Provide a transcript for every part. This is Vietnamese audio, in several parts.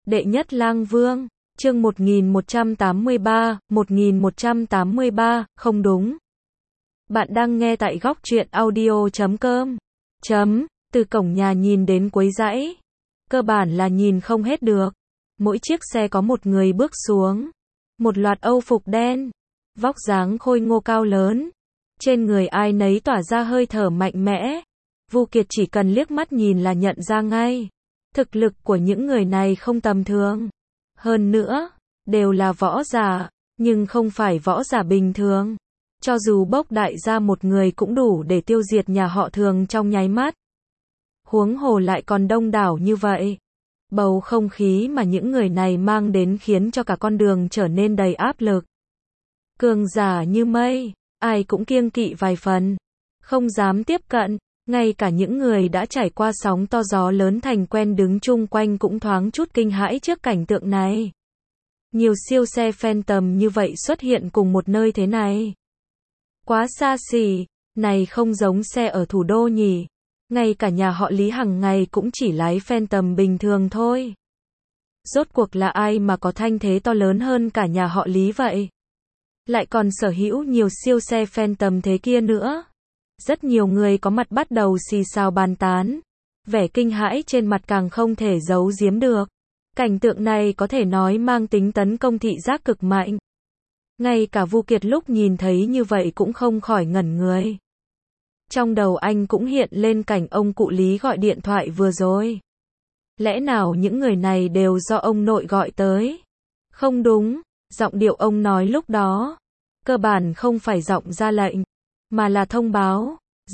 Đệ nhất lang vương, chương 1183, không đúng. Bạn đang nghe tại góc truyện audio.com. Từ cổng nhà nhìn đến cuối dãy, cơ bản là nhìn không hết được. Mỗi chiếc xe có một người bước xuống. Một loạt âu phục đen, vóc dáng khôi ngô cao lớn. Trên người ai nấy tỏa ra hơi thở mạnh mẽ. Vu Kiệt chỉ cần liếc mắt nhìn là nhận ra ngay. Thực lực của những người này không tầm thường. Hơn nữa, đều là võ giả, nhưng không phải võ giả bình thường. Cho dù bốc đại ra một người cũng đủ để tiêu diệt nhà họ Thường trong nháy mắt. Huống hồ lại còn đông đảo như vậy. Bầu không khí mà những người này mang đến khiến cho cả con đường trở nên đầy áp lực. Cường giả như mây, ai cũng kiêng kỵ vài phần, không dám tiếp cận. Ngay cả những người đã trải qua sóng to gió lớn thành quen đứng chung quanh cũng thoáng chút kinh hãi trước cảnh tượng này. Nhiều siêu xe Phantom như vậy xuất hiện cùng một nơi thế này. Quá xa xỉ, này không giống xe ở thủ đô nhỉ. Ngay cả nhà họ Lý hàng ngày cũng chỉ lái Phantom bình thường thôi. Rốt cuộc là ai mà có thanh thế to lớn hơn cả nhà họ Lý vậy? Lại còn sở hữu nhiều siêu xe Phantom thế kia nữa. Rất nhiều người có mặt bắt đầu xì xào bàn tán. Vẻ kinh hãi trên mặt càng không thể giấu giếm được. Cảnh tượng này có thể nói mang tính tấn công thị giác cực mạnh. Ngay cả Vu Kiệt lúc nhìn thấy như vậy cũng không khỏi ngẩn người. Trong đầu anh cũng hiện lên cảnh ông cụ Lý gọi điện thoại vừa rồi. Lẽ nào những người này đều do ông nội gọi tới? Không đúng, giọng điệu ông nói lúc đó cơ bản không phải giọng ra lệnh, mà là thông báo.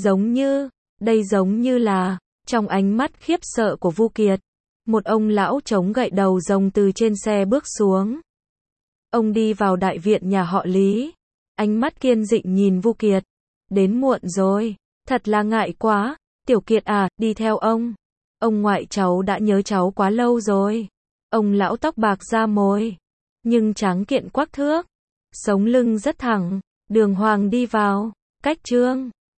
Đây giống như là, trong ánh mắt khiếp sợ của Vu Kiệt, một ông lão chống gậy đầu rồng từ trên xe bước xuống. Ông đi vào đại viện nhà họ Lý, ánh mắt kiên định nhìn Vu Kiệt. Đến muộn rồi, thật là ngại quá, Tiểu Kiệt à, đi theo ông. Ông ngoại cháu đã nhớ cháu quá lâu rồi. Ông lão tóc bạc da mồi, nhưng tráng kiện quắc thước, sống lưng rất thẳng, đường hoàng đi vào. Cách Trương